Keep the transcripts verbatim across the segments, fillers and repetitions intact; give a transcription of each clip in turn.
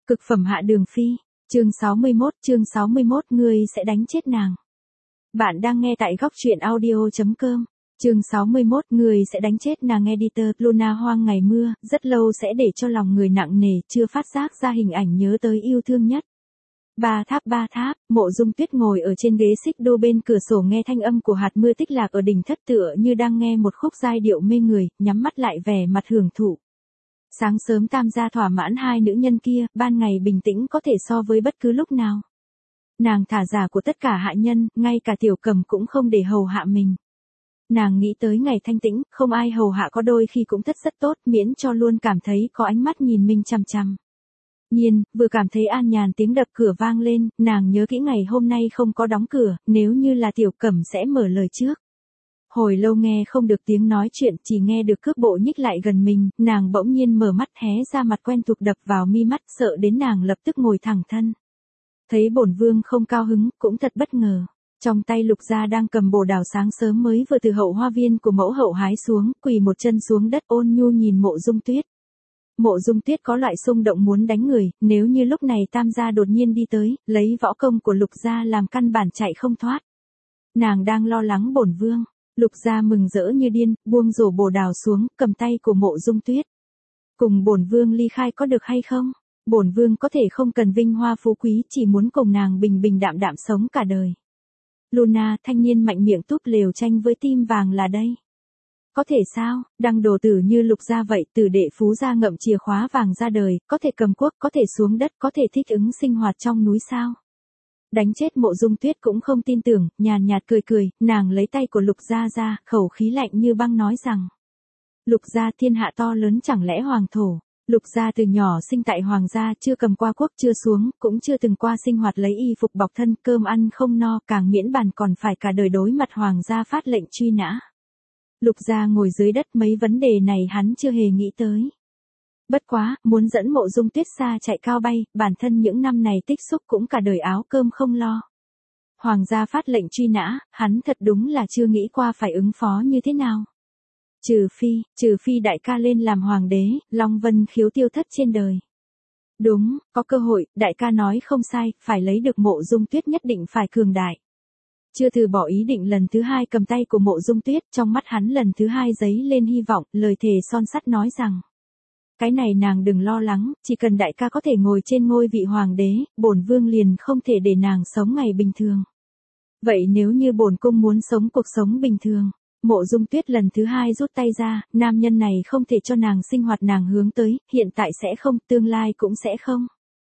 Cực phẩm Hạ Đường Phi, chương sáu mươi mốt, chương sáu mươi mốt ngươi sẽ đánh chết nàng. Bạn đang nghe tại góc truyện audio chấm com. Chương sáu mươi mốt ngươi sẽ đánh chết nàng. Editor Luna. Hoang ngày mưa, rất lâu sẽ để cho lòng người nặng nề, chưa phát giác ra hình ảnh nhớ tới yêu thương nhất. Ba tháp ba tháp, Mộ Dung Tuyết ngồi ở trên ghế xích đu bên cửa sổ nghe thanh âm của hạt mưa tích lạc ở đỉnh thất tựa như đang nghe một khúc giai điệu mê người, nhắm mắt lại vẻ mặt hưởng thụ. Sáng sớm Tam gia thỏa mãn hai nữ nhân kia, ban ngày bình tĩnh có thể so với bất cứ lúc nào. Nàng thả giả của tất cả hạ nhân, ngay cả Tiểu Cầm cũng không để hầu hạ mình. Nàng nghĩ tới ngày thanh tĩnh, không ai hầu hạ có đôi khi cũng thất rất tốt, miễn cho luôn cảm thấy có ánh mắt nhìn mình chằm chằm. Nhiên, vừa cảm thấy an nhàn tiếng đập cửa vang lên, nàng nhớ kỹ ngày hôm nay không có đóng cửa, nếu như là Tiểu Cẩm sẽ mở lời trước. Hồi lâu nghe không được tiếng nói chuyện, chỉ nghe được cước bộ nhích lại gần mình, nàng bỗng nhiên mở mắt hé ra mặt quen thuộc đập vào mi mắt, sợ đến nàng lập tức ngồi thẳng thân. Thấy bổn vương không cao hứng, cũng thật bất ngờ. Trong tay Lục Gia đang cầm bồ đào sáng sớm mới vừa từ hậu hoa viên của mẫu hậu hái xuống, quỳ một chân xuống đất ôn nhu nhìn Mộ Dung Tuyết. Mộ Dung Tuyết có loại xung động muốn đánh người, nếu như lúc này Tam gia đột nhiên đi tới, lấy võ công của Lục Gia làm căn bản chạy không thoát. Nàng đang lo lắng bổn vương. Lục Gia mừng rỡ như điên, buông rổ bồ đào xuống, cầm tay của Mộ Dung Tuyết. Cùng bổn vương ly khai có được hay không? Bổn vương có thể không cần vinh hoa phú quý, chỉ muốn cùng nàng bình bình đạm đạm sống cả đời. Luna, thanh niên mạnh miệng túp lều tranh với tim vàng là đây. Có thể sao, đăng đồ tử như Lục Gia vậy, tử đệ phú gia ngậm chìa khóa vàng ra đời, có thể cầm quốc, có thể xuống đất, có thể thích ứng sinh hoạt trong núi sao? Đánh chết Mộ Dung Tuyết cũng không tin tưởng, nhàn nhạt cười cười, nàng lấy tay của Lục Gia ra, khẩu khí lạnh như băng nói rằng. Lục Gia thiên hạ to lớn chẳng lẽ hoàng thổ. Lục Gia từ nhỏ sinh tại hoàng gia, chưa cầm qua quốc, chưa xuống, cũng chưa từng qua sinh hoạt lấy y phục bọc thân, cơm ăn không no, càng miễn bàn còn phải cả đời đối mặt hoàng gia phát lệnh truy nã. Lục Gia ngồi dưới đất, mấy vấn đề này hắn chưa hề nghĩ tới. Bất quá, muốn dẫn Mộ Dung Tuyết xa chạy cao bay, bản thân những năm này tích xúc cũng cả đời áo cơm không lo. Hoàng gia phát lệnh truy nã, hắn thật đúng là chưa nghĩ qua phải ứng phó như thế nào. Trừ phi, trừ phi đại ca lên làm hoàng đế, Long Vân Khiếu tiêu thất trên đời. Đúng, có cơ hội, đại ca nói không sai, phải lấy được Mộ Dung Tuyết nhất định phải cường đại. Chưa từ bỏ ý định lần thứ hai cầm tay của Mộ Dung Tuyết, trong mắt hắn lần thứ hai dấy lên hy vọng, lời thề son sắt nói rằng. Cái này nàng đừng lo lắng, chỉ cần đại ca có thể ngồi trên ngôi vị hoàng đế, bổn vương liền không thể để nàng sống ngày bình thường. Vậy nếu như bổn cung muốn sống cuộc sống bình thường, Mộ Dung Tuyết lần thứ hai rút tay ra, nam nhân này không thể cho nàng sinh hoạt nàng hướng tới, hiện tại sẽ không, tương lai cũng sẽ không.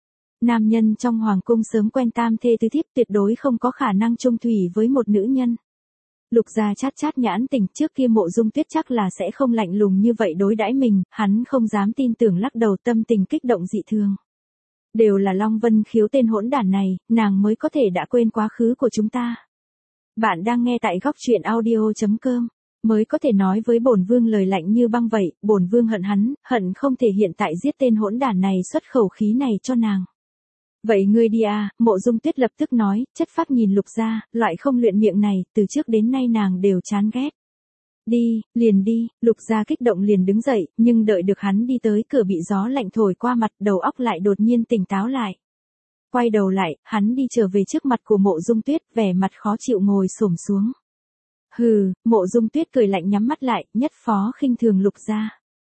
Nam nhân trong hoàng cung sớm quen tam thê tứ thiếp tuyệt đối không có khả năng chung thủy với một nữ nhân. Lục Gia chát chát nhãn tình, trước kia Mộ Dung Tuyết chắc là sẽ không lạnh lùng như vậy đối đãi mình, hắn không dám tin tưởng lắc đầu, tâm tình kích động dị thường. Đều là Long Vân Khiếu tên hỗn đản này, nàng mới có thể đã quên quá khứ của chúng ta. Bạn đang nghe tại góc truyện audio chấm com, mới có thể nói với bổn vương lời lạnh như băng vậy, bổn vương hận hắn, hận không thể hiện tại giết tên hỗn đản này xuất khẩu khí này cho nàng. Vậy ngươi đi à, Mộ Dung Tuyết lập tức nói, chất phác nhìn Lục Gia, loại không luyện miệng này, từ trước đến nay nàng đều chán ghét. Đi, liền đi, Lục Gia kích động liền đứng dậy, nhưng đợi được hắn đi tới cửa bị gió lạnh thổi qua mặt, đầu óc lại đột nhiên tỉnh táo lại. Quay đầu lại, hắn đi trở về trước mặt của Mộ Dung Tuyết, vẻ mặt khó chịu ngồi xổm xuống. Hừ, Mộ Dung Tuyết cười lạnh nhắm mắt lại, nhất phó khinh thường Lục Gia.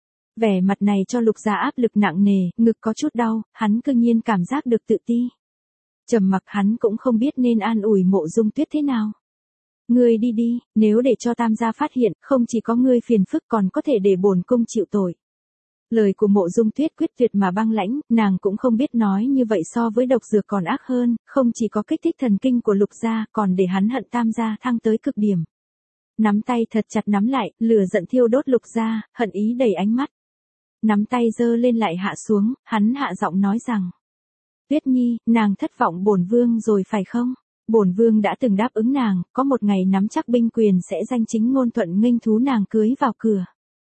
Vẻ mặt này cho Lục Gia áp lực nặng nề, ngực có chút đau, hắn cư nhiên cảm giác được tự ti. Trầm mặc hắn cũng không biết nên an ủi Mộ Dung Tuyết thế nào. Ngươi đi đi, nếu để cho Tam gia phát hiện, không chỉ có ngươi phiền phức còn có thể để bổn cung chịu tội. Lời của Mộ Dung Tuyết quyết tuyệt mà băng lãnh, nàng cũng không biết nói như vậy so với độc dược còn ác hơn, không chỉ có kích thích thần kinh của Lục Gia, còn để hắn hận Tam gia thăng tới cực điểm. Nắm tay thật chặt nắm lại, lửa giận thiêu đốt Lục Gia, hận ý đầy ánh mắt. Nắm tay giơ lên lại hạ xuống, hắn hạ giọng nói rằng. Tuyết Nhi, nàng thất vọng bổn vương rồi phải không? Bổn vương đã từng đáp ứng nàng, có một ngày nắm chắc binh quyền sẽ danh chính ngôn thuận nghênh thú nàng cưới vào cửa.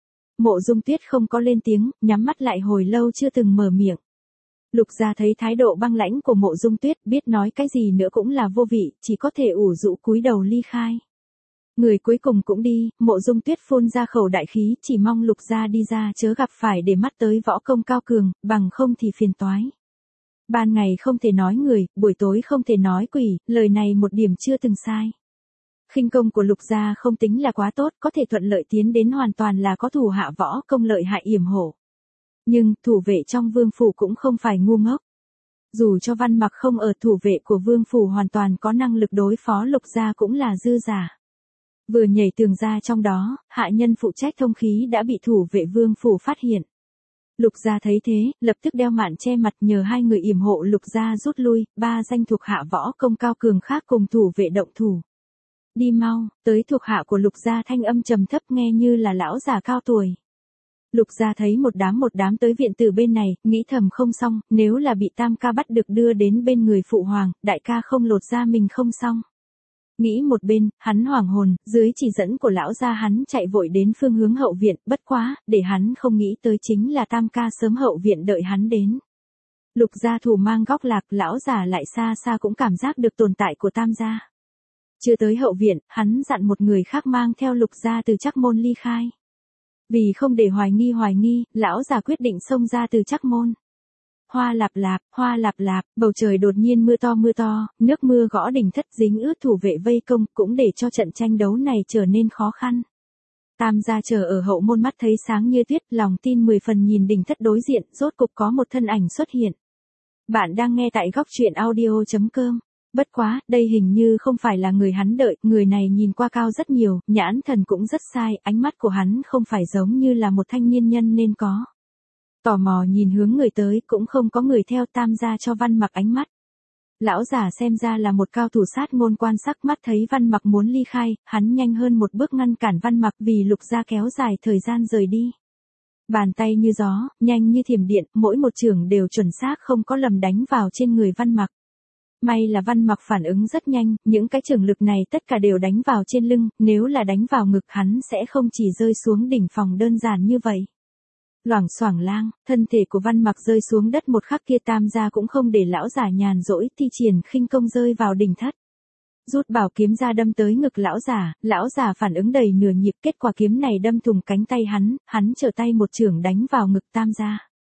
Mộ Dung Tuyết không có lên tiếng, nhắm mắt lại hồi lâu chưa từng mở miệng. Lục Gia thấy thái độ băng lãnh của Mộ Dung Tuyết, biết nói cái gì nữa cũng là vô vị, chỉ có thể ủ rũ cúi đầu ly khai. Người cuối cùng cũng đi, Mộ Dung Tuyết phun ra khẩu đại khí, chỉ mong Lục Gia đi ra chớ gặp phải để mắt tới võ công cao cường, bằng không thì phiền toái. Ban ngày không thể nói người, buổi tối không thể nói quỷ, lời này một điểm chưa từng sai. Khinh công của Lục gia không tính là quá tốt, có thể thuận lợi tiến đến hoàn toàn là có thủ hạ võ công lợi hại yểm hộ. Nhưng, thủ vệ trong vương phủ cũng không phải ngu ngốc. Dù cho Văn Mặc không ở, thủ vệ của vương phủ hoàn toàn có năng lực đối phó Lục gia cũng là dư giả. Vừa nhảy tường ra trong đó, hạ nhân phụ trách thông khí đã bị thủ vệ vương phủ phát hiện. Lục gia thấy thế, lập tức đeo mạn che mặt nhờ hai người yểm hộ Lục gia rút lui, ba danh thuộc hạ võ công cao cường khác cùng thủ vệ động thủ. Đi mau, tới thuộc hạ của Lục gia thanh âm trầm thấp nghe như là lão già cao tuổi. Lục gia thấy một đám một đám tới viện từ bên này, nghĩ thầm không xong, nếu là bị tam ca bắt được đưa đến bên người phụ hoàng, đại ca không lột ra mình không xong. Nghĩ một bên, hắn hoảng hồn, dưới chỉ dẫn của lão gia hắn chạy vội đến phương hướng hậu viện, bất quá, để hắn không nghĩ tới chính là tam ca sớm hậu viện đợi hắn đến. Lục gia thủ mang góc lạc, lão già lại xa xa cũng cảm giác được tồn tại của tam gia. Chưa tới hậu viện, hắn dặn một người khác mang theo Lục gia từ Trắc Môn ly khai. Vì không để hoài nghi hoài nghi, lão già quyết định xông ra từ Trắc Môn. Hoa lạp lạp, hoa lạp lạp, bầu trời đột nhiên mưa to mưa to, nước mưa gõ đỉnh thất dính ướt thủ vệ vây công, cũng để cho trận tranh đấu này trở nên khó khăn. Tam gia chờ ở hậu môn mắt thấy sáng như tuyết, lòng tin mười phần nhìn đỉnh thất đối diện, rốt cục có một thân ảnh xuất hiện. Bạn đang nghe tại góc truyện audio chấm com. Bất quá, đây hình như không phải là người hắn đợi, người này nhìn qua cao rất nhiều, nhãn thần cũng rất sai, ánh mắt của hắn không phải giống như là một thanh niên nhân nên có. Tò mò nhìn hướng người tới, cũng không có người theo, tam gia cho Văn Mặc ánh mắt. Lão giả xem ra là một cao thủ sát ngôn quan sắc, mắt thấy Văn Mặc muốn ly khai, hắn nhanh hơn một bước ngăn cản Văn Mặc vì Lục gia kéo dài thời gian rời đi. Bàn tay như gió, nhanh như thiểm điện, mỗi một chưởng đều chuẩn xác không có lầm đánh vào trên người Văn Mặc. May là Văn Mặc phản ứng rất nhanh, những cái chưởng lực này tất cả đều đánh vào trên lưng, nếu là đánh vào ngực hắn sẽ không chỉ rơi xuống đỉnh phòng đơn giản như vậy. Loảng xoảng lang, thân thể của Văn Mặc rơi xuống đất một khắc kia, tam gia cũng không để lão giả nhàn rỗi, thi triển khinh công rơi vào đỉnh thất. Rút bảo kiếm ra đâm tới ngực lão giả, lão giả phản ứng đầy nửa nhịp, kết quả kiếm này đâm thủng cánh tay hắn, hắn trở tay một chưởng đánh vào ngực tam gia.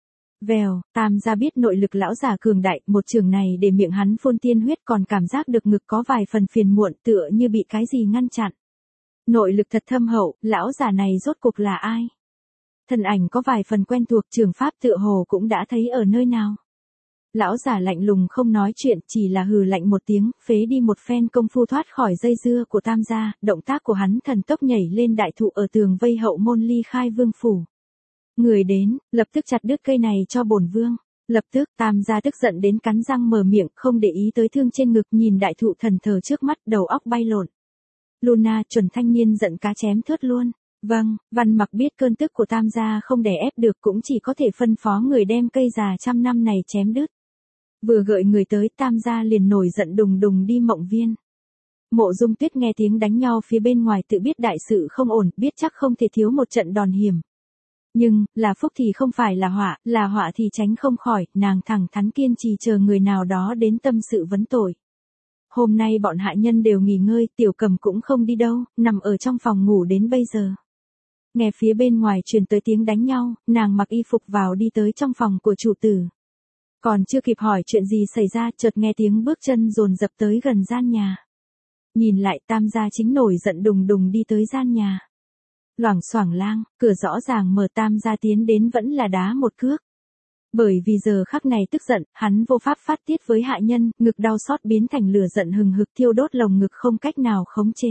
Vèo, tam gia biết nội lực lão giả cường đại, một chưởng này để miệng hắn phun tiên huyết, còn cảm giác được ngực có vài phần phiền muộn, tựa như bị cái gì ngăn chặn. Nội lực thật thâm hậu, lão giả này rốt cuộc là ai? Thân ảnh có vài phần quen thuộc, trường pháp tựa hồ cũng đã thấy ở nơi nào. Lão giả lạnh lùng không nói chuyện, chỉ là hừ lạnh một tiếng, phế đi một phen công phu thoát khỏi dây dưa của tam gia, động tác của hắn thần tốc nhảy lên đại thụ ở tường vây hậu môn ly khai vương phủ. Người đến, lập tức chặt đứt cây này cho bổn vương. Lập tức, tam gia tức giận đến cắn răng mở miệng, không để ý tới thương trên ngực, nhìn đại thụ thần thờ trước mắt, đầu óc bay lộn. Luna, chuẩn thanh niên giận cá chém thớt luôn. Vâng, Văn Mặc biết cơn tức của tam gia không đè ép được, cũng chỉ có thể phân phó người đem cây già trăm năm này chém đứt. Vừa gợi người tới, tam gia liền nổi giận đùng đùng đi Mộng Viên. Mộ Dung Tuyết nghe tiếng đánh nhau phía bên ngoài, tự biết đại sự không ổn, biết chắc không thể thiếu một trận đòn hiểm. Nhưng, là phúc thì không phải là họa, là họa thì tránh không khỏi, nàng thẳng thắn kiên trì chờ người nào đó đến tâm sự vấn tội. Hôm nay bọn hạ nhân đều nghỉ ngơi, Tiểu Cầm cũng không đi đâu, nằm ở trong phòng ngủ đến bây giờ. Nghe phía bên ngoài truyền tới tiếng đánh nhau, nàng mặc y phục vào đi tới trong phòng của chủ tử. Còn chưa kịp hỏi chuyện gì xảy ra, chợt nghe tiếng bước chân dồn dập tới gần gian nhà. Nhìn lại, tam gia chính nổi giận đùng đùng đi tới gian nhà. Loảng xoảng lang, cửa rõ ràng mở, tam gia tiến đến vẫn là đá một cước. Bởi vì giờ khắc này tức giận, hắn vô pháp phát tiết với hạ nhân, ngực đau xót biến thành lửa giận hừng hực thiêu đốt lồng ngực không cách nào khống chế.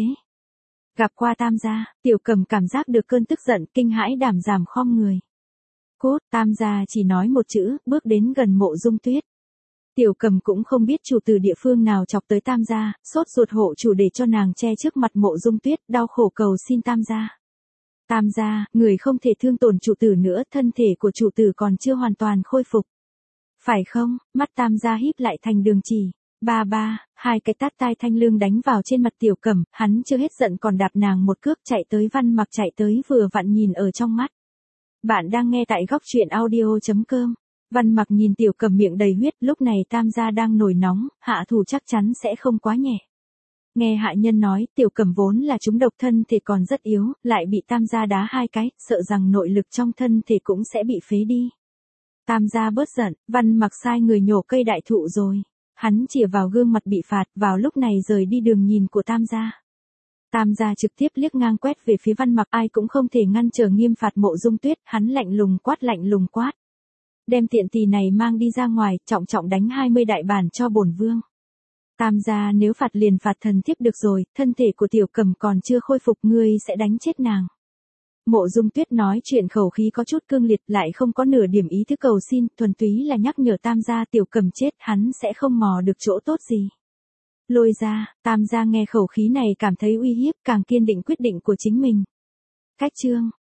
Gặp qua tam gia, Tiểu Cầm cảm giác được cơn tức giận, kinh hãi đảm giảm khom người. Cốt, tam gia chỉ nói một chữ, bước đến gần Mộ Dung Tuyết. Tiểu Cầm cũng không biết chủ từ địa phương nào chọc tới tam gia, sốt ruột hộ chủ để cho nàng che trước mặt Mộ Dung Tuyết, đau khổ cầu xin tam gia. Tam gia, người không thể thương tổn chủ tử nữa, thân thể của chủ tử còn chưa hoàn toàn khôi phục. Phải không? Mắt tam gia híp lại thành đường chỉ. Ba ba, hai cái tát tai thanh lương đánh vào trên mặt Tiểu Cầm, hắn chưa hết giận còn đạp nàng một cước, chạy tới. Văn Mặc chạy tới vừa vặn nhìn ở trong mắt. Bạn đang nghe tại góc truyện audio chấm com. Văn Mặc nhìn Tiểu Cầm miệng đầy huyết, lúc này tam gia đang nổi nóng, hạ thủ chắc chắn sẽ không quá nhẹ. Nghe hạ nhân nói, Tiểu Cầm vốn là trúng độc, thân thể còn rất yếu, lại bị tam gia đá hai cái, sợ rằng nội lực trong thân thể cũng sẽ bị phế đi. Tam gia bớt giận, Văn Mặc sai người nhổ cây đại thụ rồi. Hắn chìa vào gương mặt bị phạt, vào lúc này rời đi đường nhìn của Tam gia. Tam gia trực tiếp liếc ngang quét về phía Văn Mặc, ai cũng không thể ngăn trở nghiêm phạt Mộ Dung Tuyết, hắn lạnh lùng quát lạnh lùng quát. Đem tiện tỳ này mang đi ra ngoài, trọng trọng đánh hai mươi đại bản cho bổn vương. Tam gia nếu phạt liền phạt thần thiếp được rồi, thân thể của tiểu Cẩm còn chưa khôi phục, ngươi sẽ đánh chết nàng. Mộ Dung Tuyết nói chuyện khẩu khí có chút cương liệt, lại không có nửa điểm ý thức cầu xin, thuần túy là nhắc nhở Tam gia tiểu Cẩm chết, hắn sẽ không mò được chỗ tốt gì. Lôi ra, Tam gia nghe khẩu khí này cảm thấy uy hiếp, càng kiên định quyết định của chính mình. Cách chương